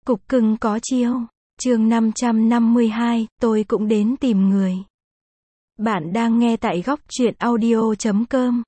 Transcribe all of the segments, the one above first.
Cục cưng có chiêu. Chương 552, tôi cũng đến tìm người. Bạn đang nghe tại góc truyện audio.com.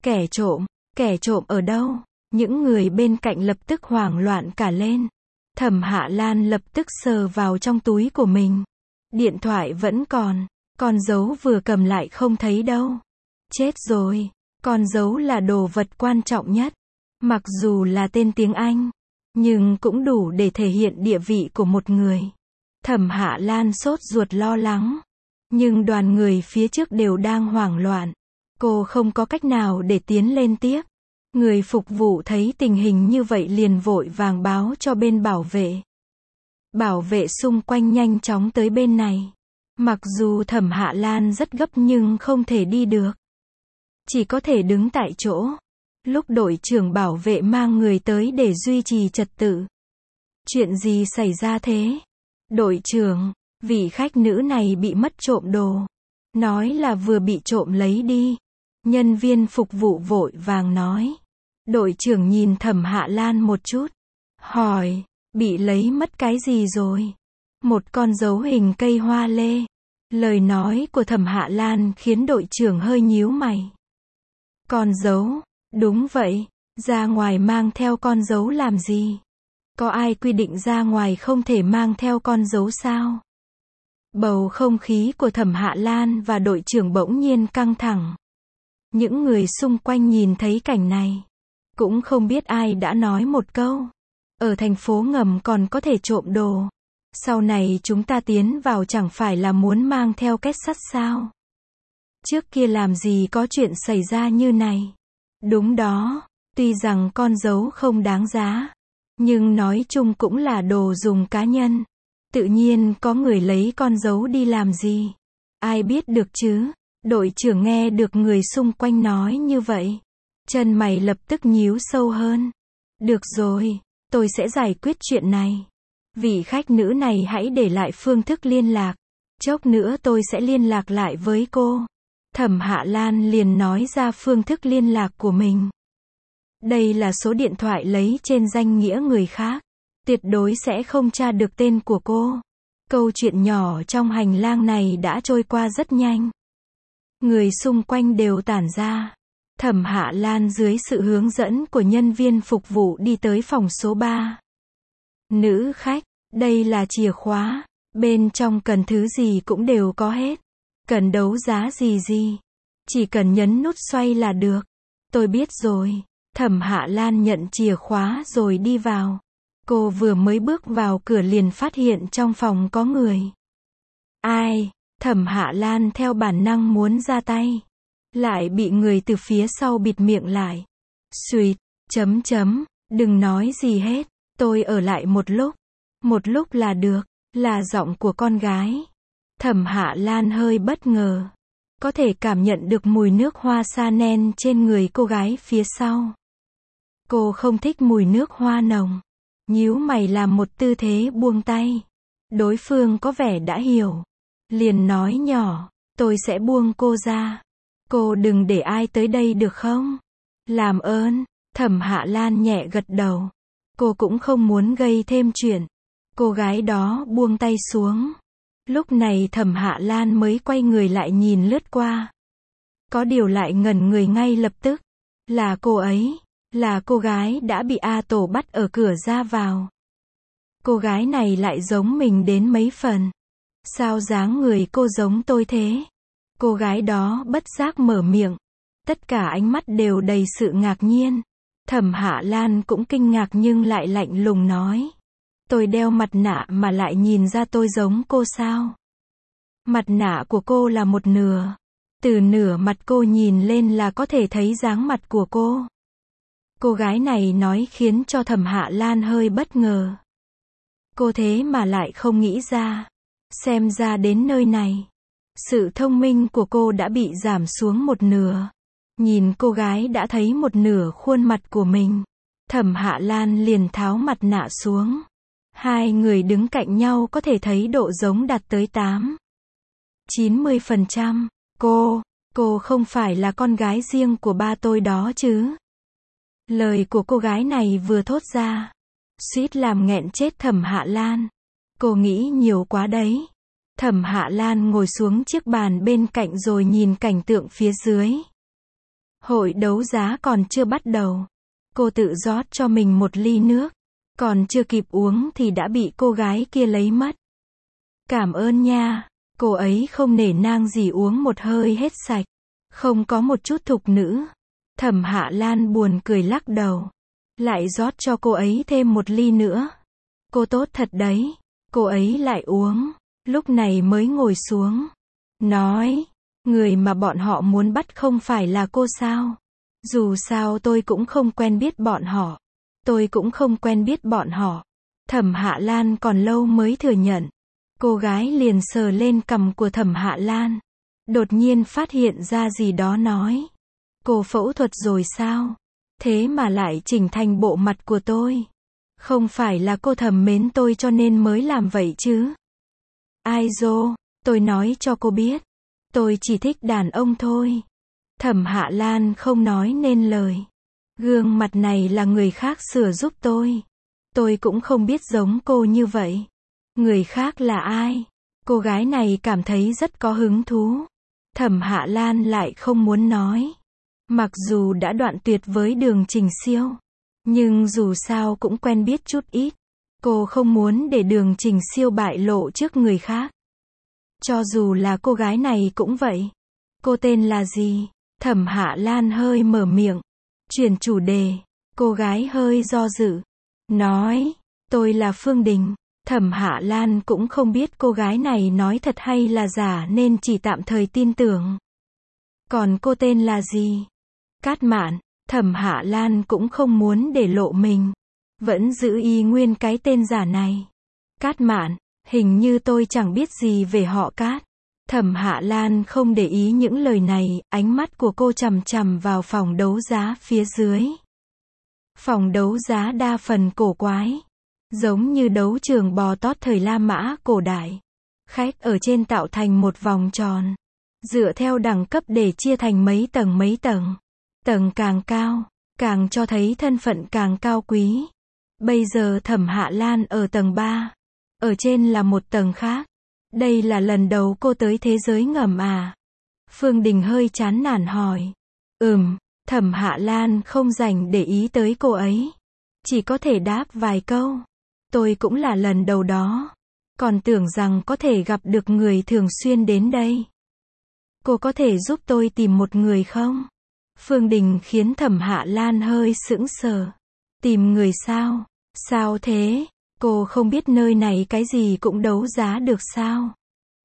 Kẻ trộm ở đâu? Những người bên cạnh lập tức hoảng loạn cả lên. Thẩm Hạ Lan lập tức sờ vào trong túi của mình. Điện thoại vẫn còn, con dấu vừa cầm lại không thấy đâu. Chết rồi, con dấu là đồ vật quan trọng nhất. Mặc dù là tên tiếng Anh, nhưng cũng đủ để thể hiện địa vị của một người. Thẩm Hạ Lan sốt ruột lo lắng, nhưng đoàn người phía trước đều đang hoảng loạn. Cô không có cách nào để tiến lên tiếp. Người phục vụ thấy tình hình như vậy liền vội vàng báo cho bên bảo vệ. Bảo vệ xung quanh nhanh chóng tới bên này. Mặc dù Thẩm Hạ Lan rất gấp nhưng không thể đi được. Chỉ có thể đứng tại chỗ. Lúc đội trưởng bảo vệ mang người tới để duy trì trật tự. Chuyện gì xảy ra thế? Đội trưởng, vị khách nữ này bị mất trộm đồ. Nói là vừa bị trộm lấy đi. Nhân viên phục vụ vội vàng nói. Đội trưởng nhìn Thẩm Hạ Lan một chút. Hỏi, bị lấy mất cái gì rồi? Một con dấu hình cây hoa lê. Lời nói của Thẩm Hạ Lan khiến đội trưởng hơi nhíu mày. Con dấu? Đúng vậy, ra ngoài mang theo con dấu làm gì? Có ai quy định ra ngoài không thể mang theo con dấu sao? Bầu không khí của Thẩm Hạ Lan và đội trưởng bỗng nhiên căng thẳng. Những người xung quanh nhìn thấy cảnh này. Cũng không biết ai đã nói một câu. Ở thành phố ngầm còn có thể trộm đồ. Sau này chúng ta tiến vào chẳng phải là muốn mang theo két sắt sao? Trước kia làm gì có chuyện xảy ra như này? Đúng đó, tuy rằng con dấu không đáng giá, nhưng nói chung cũng là đồ dùng cá nhân. Tự nhiên có người lấy con dấu đi làm gì? Ai biết được chứ? Đội trưởng nghe được người xung quanh nói như vậy. Chân mày lập tức nhíu sâu hơn. Được rồi, tôi sẽ giải quyết chuyện này. Vị khách nữ này hãy để lại phương thức liên lạc. Chốc nữa tôi sẽ liên lạc lại với cô. Thẩm Hạ Lan liền nói ra phương thức liên lạc của mình. Đây là số điện thoại lấy trên danh nghĩa người khác. Tuyệt đối sẽ không tra được tên của cô. Câu chuyện nhỏ trong hành lang này đã trôi qua rất nhanh. Người xung quanh đều tản ra. Thẩm Hạ Lan dưới sự hướng dẫn của nhân viên phục vụ đi tới phòng số 3. Nữ khách, đây là chìa khóa. Bên trong cần thứ gì cũng đều có hết. Cần đấu giá gì. Chỉ cần nhấn nút xoay là được. Tôi biết rồi. Thẩm Hạ Lan nhận chìa khóa rồi đi vào. Cô vừa mới bước vào cửa liền phát hiện trong phòng có người. Ai? Thẩm Hạ Lan theo bản năng muốn ra tay. Lại bị người từ phía sau bịt miệng lại. Xuyệt, đừng nói gì hết. Tôi ở lại một lúc. Một lúc là được. Là giọng của con gái. Thẩm Hạ Lan hơi bất ngờ. Có thể cảm nhận được mùi nước hoa Chanel trên người cô gái phía sau. Cô không thích mùi nước hoa nồng. Nhíu mày làm một tư thế buông tay. Đối phương có vẻ đã hiểu. Liền nói nhỏ, tôi sẽ buông cô ra. Cô đừng để ai tới đây được không? Làm ơn. Thẩm Hạ Lan nhẹ gật đầu. Cô cũng không muốn gây thêm chuyện. Cô gái đó buông tay xuống. Lúc này Thẩm Hạ Lan mới quay người lại nhìn lướt qua. Có điều lại ngẩn người ngay lập tức. Là cô ấy. Là cô gái đã bị A Tổ bắt ở cửa ra vào. Cô gái này lại giống mình đến mấy phần. Sao dáng người cô giống tôi thế? Cô gái đó bất giác mở miệng. Tất cả ánh mắt đều đầy sự ngạc nhiên. Thẩm Hạ Lan cũng kinh ngạc nhưng lại lạnh lùng nói. Tôi đeo mặt nạ mà lại nhìn ra tôi giống cô sao? Mặt nạ của cô là một nửa. Từ nửa mặt cô nhìn lên là có thể thấy dáng mặt của cô. Cô gái này nói khiến cho Thẩm Hạ Lan hơi bất ngờ. Cô thế mà lại không nghĩ ra. Xem ra đến nơi này. Sự thông minh của cô đã bị giảm xuống một nửa. Nhìn cô gái đã thấy một nửa khuôn mặt của mình. Thẩm Hạ Lan liền tháo mặt nạ xuống. Hai người đứng cạnh nhau có thể thấy độ giống đạt tới 90%. Cô không phải là con gái riêng của ba tôi đó chứ? Lời của cô gái này vừa thốt ra. Suýt làm nghẹn chết Thẩm Hạ Lan. Cô nghĩ nhiều quá đấy. Thẩm Hạ Lan ngồi xuống chiếc bàn bên cạnh rồi nhìn cảnh tượng phía dưới. Hội đấu giá còn chưa bắt đầu. Cô tự rót cho mình một ly nước. Còn chưa kịp uống thì đã bị cô gái kia lấy mất. Cảm ơn nha. Cô ấy không nể nang gì uống một hơi hết sạch. Không có một chút thục nữ. Thẩm Hạ Lan buồn cười lắc đầu. Lại rót cho cô ấy thêm một ly nữa. Cô tốt thật đấy. Cô ấy lại uống. Lúc này mới ngồi xuống. Nói. Người mà bọn họ muốn bắt không phải là cô sao? Dù sao tôi cũng không quen biết bọn họ. Tôi cũng không quen biết bọn họ. Thẩm Hạ Lan còn lâu mới thừa nhận. Cô gái liền sờ lên cằm của Thẩm Hạ Lan. Đột nhiên phát hiện ra gì đó nói. Cô phẫu thuật rồi sao? Thế mà lại chỉnh thành bộ mặt của tôi. Không phải là cô thầm mến tôi cho nên mới làm vậy chứ? Ai dô, tôi nói cho cô biết. Tôi chỉ thích đàn ông thôi. Thẩm Hạ Lan không nói nên lời. Gương mặt này là người khác sửa giúp tôi. Tôi cũng không biết giống cô như vậy. Người khác là ai? Cô gái này cảm thấy rất có hứng thú. Thẩm Hạ Lan lại không muốn nói. Mặc dù đã đoạn tuyệt với Đường Trình Siêu. Nhưng dù sao cũng quen biết chút ít. Cô không muốn để Đường Trình Siêu bại lộ trước người khác. Cho dù là cô gái này cũng vậy. Cô tên là gì? Thẩm Hạ Lan hơi mở miệng. Chuyển chủ đề. Cô gái hơi do dự. Nói. Tôi là Phương Đình. Thẩm Hạ Lan cũng không biết cô gái này nói thật hay là giả nên chỉ tạm thời tin tưởng. Còn cô tên là gì? Cát Mạn. Thẩm Hạ Lan cũng không muốn để lộ mình. Vẫn giữ y nguyên cái tên giả này. Cát Mạn. Hình như tôi chẳng biết gì về họ Cát. Thẩm Hạ Lan không để ý những lời này, ánh mắt của cô chằm chằm vào phòng đấu giá phía dưới. Phòng đấu giá đa phần cổ quái. Giống như đấu trường bò tót thời La Mã cổ đại. Khách ở trên tạo thành một vòng tròn. Dựa theo đẳng cấp để chia thành mấy tầng. Tầng càng cao, càng cho thấy thân phận càng cao quý. Bây giờ Thẩm Hạ Lan ở tầng 3. Ở trên là một tầng khác. Đây là lần đầu cô tới thế giới ngầm à? Phương Đình hơi chán nản hỏi. Thẩm Hạ Lan không rảnh để ý tới cô ấy. Chỉ có thể đáp vài câu. Tôi cũng là lần đầu đó. Còn tưởng rằng có thể gặp được người thường xuyên đến đây. Cô có thể giúp tôi tìm một người không? Phương Đình khiến Thẩm Hạ Lan hơi sững sờ. Tìm người sao? Sao thế? Cô không biết nơi này cái gì cũng đấu giá được sao?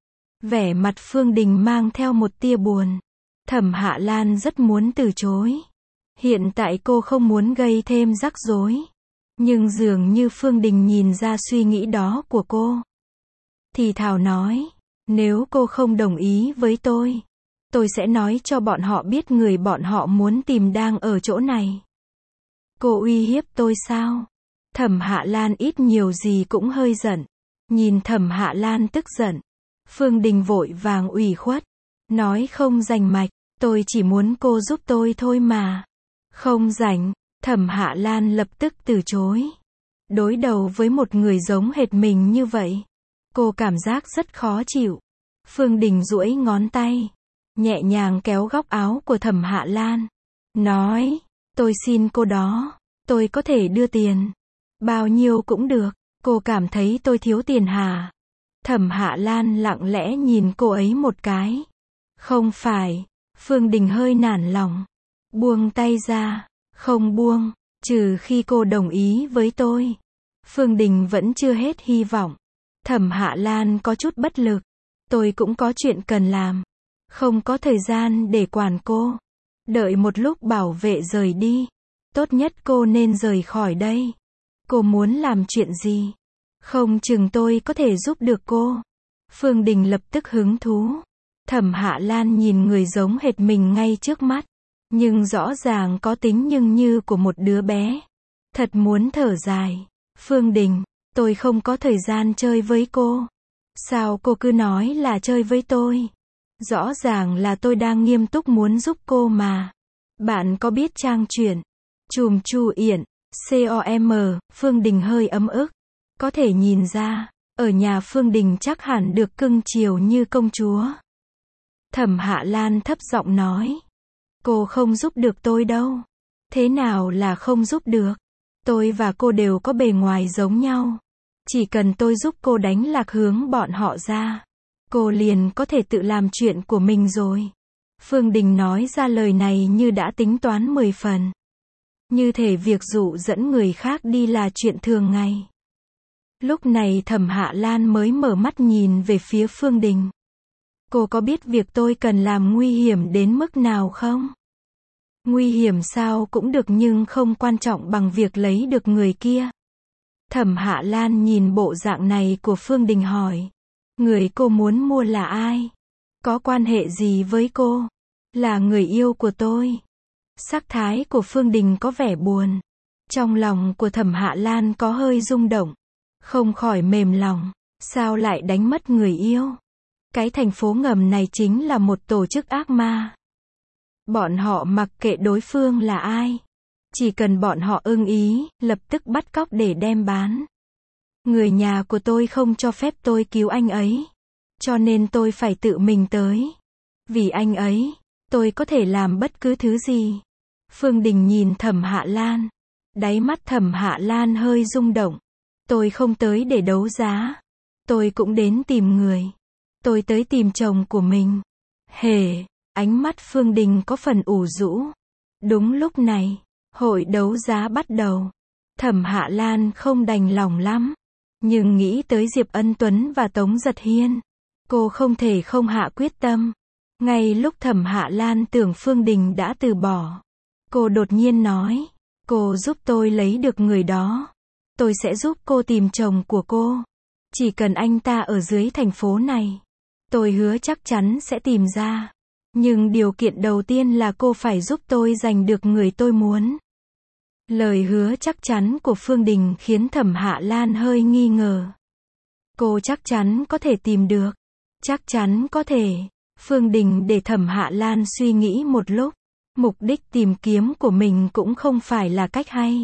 Vẻ mặt Phương Đình mang theo một tia buồn. Thẩm Hạ Lan rất muốn từ chối. Hiện tại cô không muốn gây thêm rắc rối. Nhưng dường như Phương Đình nhìn ra suy nghĩ đó của cô. Thì thào nói, nếu cô không đồng ý với tôi sẽ nói cho bọn họ biết người bọn họ muốn tìm đang ở chỗ này. Cô uy hiếp tôi sao? Thẩm Hạ Lan ít nhiều gì cũng hơi giận. Nhìn Thẩm Hạ Lan tức giận. Phương Đình vội vàng ủy khuất. Nói không rành mạch, tôi chỉ muốn cô giúp tôi thôi mà. Không rảnh. Thẩm Hạ Lan lập tức từ chối. Đối đầu với một người giống hệt mình như vậy. Cô cảm giác rất khó chịu. Phương Đình duỗi ngón tay. Nhẹ nhàng kéo góc áo của Thẩm Hạ Lan. Nói, tôi xin cô đó. Tôi có thể đưa tiền. Bao nhiêu cũng được. Cô cảm thấy tôi thiếu tiền hả? Thẩm Hạ Lan lặng lẽ nhìn cô ấy một cái. Không phải. Phương Đình hơi nản lòng. Buông tay ra. Không buông. Trừ khi cô đồng ý với tôi. Phương Đình vẫn chưa hết hy vọng. Thẩm Hạ Lan có chút bất lực. Tôi cũng có chuyện cần làm. Không có thời gian để quản cô. Đợi một lúc bảo vệ rời đi. Tốt nhất cô nên rời khỏi đây. Cô muốn làm chuyện gì? Không chừng tôi có thể giúp được cô. Phương Đình lập tức hứng thú. Thẩm Hạ Lan nhìn người giống hệt mình ngay trước mắt. Nhưng rõ ràng có tính nhưng như của một đứa bé. Thật muốn thở dài. Phương Đình, tôi không có thời gian chơi với cô. Sao cô cứ nói là chơi với tôi? Rõ ràng là tôi đang nghiêm túc muốn giúp cô mà. Bạn có biết trang truyện Chùm Chu Yển Com, Phương Đình hơi ấm ức. Có thể nhìn ra, ở nhà Phương Đình chắc hẳn được cưng chiều như công chúa. Thẩm Hạ Lan thấp giọng nói. Cô không giúp được tôi đâu. Thế nào là không giúp được? Tôi và cô đều có bề ngoài giống nhau. Chỉ cần tôi giúp cô đánh lạc hướng bọn họ ra, cô liền có thể tự làm chuyện của mình rồi. Phương Đình nói ra lời này như đã tính toán 10 phần. Như thể việc dụ dẫn người khác đi là chuyện thường ngày. Lúc này Thẩm Hạ Lan mới mở mắt nhìn về phía Phương Đình. Cô có biết việc tôi cần làm nguy hiểm đến mức nào không? Nguy hiểm sao cũng được nhưng không quan trọng bằng việc lấy được người kia. Thẩm Hạ Lan nhìn bộ dạng này của Phương Đình hỏi. Người cô muốn mua là ai? Có quan hệ gì với cô? Là người yêu của tôi. Sắc thái của Phương Đình có vẻ buồn. Trong lòng của Thẩm Hạ Lan có hơi rung động. Không khỏi mềm lòng. Sao lại đánh mất người yêu? Cái thành phố ngầm này chính là một tổ chức ác ma. Bọn họ mặc kệ đối phương là ai. Chỉ cần bọn họ ưng ý, lập tức bắt cóc để đem bán. Người nhà của tôi không cho phép tôi cứu anh ấy. Cho nên tôi phải tự mình tới. Vì anh ấy, tôi có thể làm bất cứ thứ gì. Phương Đình nhìn Thẩm Hạ Lan. Đáy mắt Thẩm Hạ Lan hơi rung động. Tôi không tới để đấu giá. Tôi cũng đến tìm người. Tôi tới tìm chồng của mình. Hề, ánh mắt Phương Đình có phần ủ rũ. Đúng lúc này, hội đấu giá bắt đầu. Thẩm Hạ Lan không đành lòng lắm. Nhưng nghĩ tới Diệp Ân Tuấn và Tống Giật Hiên, cô không thể không hạ quyết tâm. Ngay lúc Thẩm Hạ Lan tưởng Phương Đình đã từ bỏ, cô đột nhiên nói, cô giúp tôi lấy được người đó. Tôi sẽ giúp cô tìm chồng của cô. Chỉ cần anh ta ở dưới thành phố này, tôi hứa chắc chắn sẽ tìm ra. Nhưng điều kiện đầu tiên là cô phải giúp tôi giành được người tôi muốn. Lời hứa chắc chắn của Phương Đình khiến Thẩm Hạ Lan hơi nghi ngờ. Cô chắc chắn có thể tìm được. Chắc chắn có thể. Phương Đình để Thẩm Hạ Lan suy nghĩ một lúc. Mục đích tìm kiếm của mình cũng không phải là cách hay.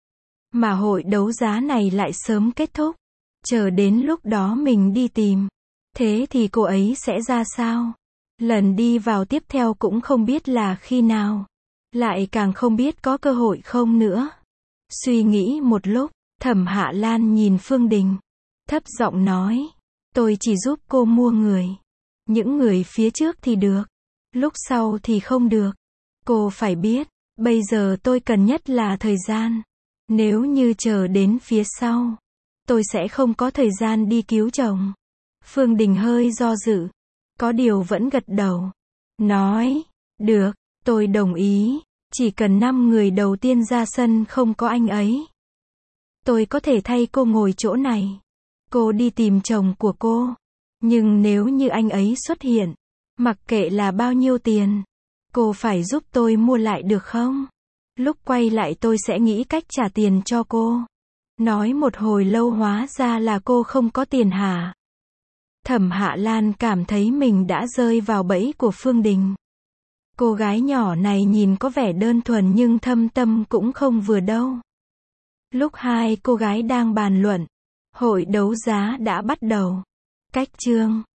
Mà hội đấu giá này lại sớm kết thúc. Chờ đến lúc đó mình đi tìm. Thế thì cô ấy sẽ ra sao? Lần đi vào tiếp theo cũng không biết là khi nào. Lại càng không biết có cơ hội không nữa. Suy nghĩ một lúc, Thẩm Hạ Lan nhìn Phương Đình. Thấp giọng nói. Tôi chỉ giúp cô mua người. Những người phía trước thì được. Lúc sau thì không được. Cô phải biết, bây giờ tôi cần nhất là thời gian. Nếu như chờ đến phía sau, tôi sẽ không có thời gian đi cứu chồng. Phương Đình hơi do dự. Có điều vẫn gật đầu. Nói, được, tôi đồng ý. Chỉ cần 5 người đầu tiên ra sân không có anh ấy. Tôi có thể thay cô ngồi chỗ này. Cô đi tìm chồng của cô. Nhưng nếu như anh ấy xuất hiện, mặc kệ là bao nhiêu tiền, cô phải giúp tôi mua lại được không? Lúc quay lại tôi sẽ nghĩ cách trả tiền cho cô. Nói một hồi lâu hóa ra là cô không có tiền hả? Thẩm Hạ Lan cảm thấy mình đã rơi vào bẫy của Phương Đình. Cô gái nhỏ này nhìn có vẻ đơn thuần nhưng thâm tâm cũng không vừa đâu. Lúc hai cô gái đang bàn luận, hội đấu giá đã bắt đầu. Cách chương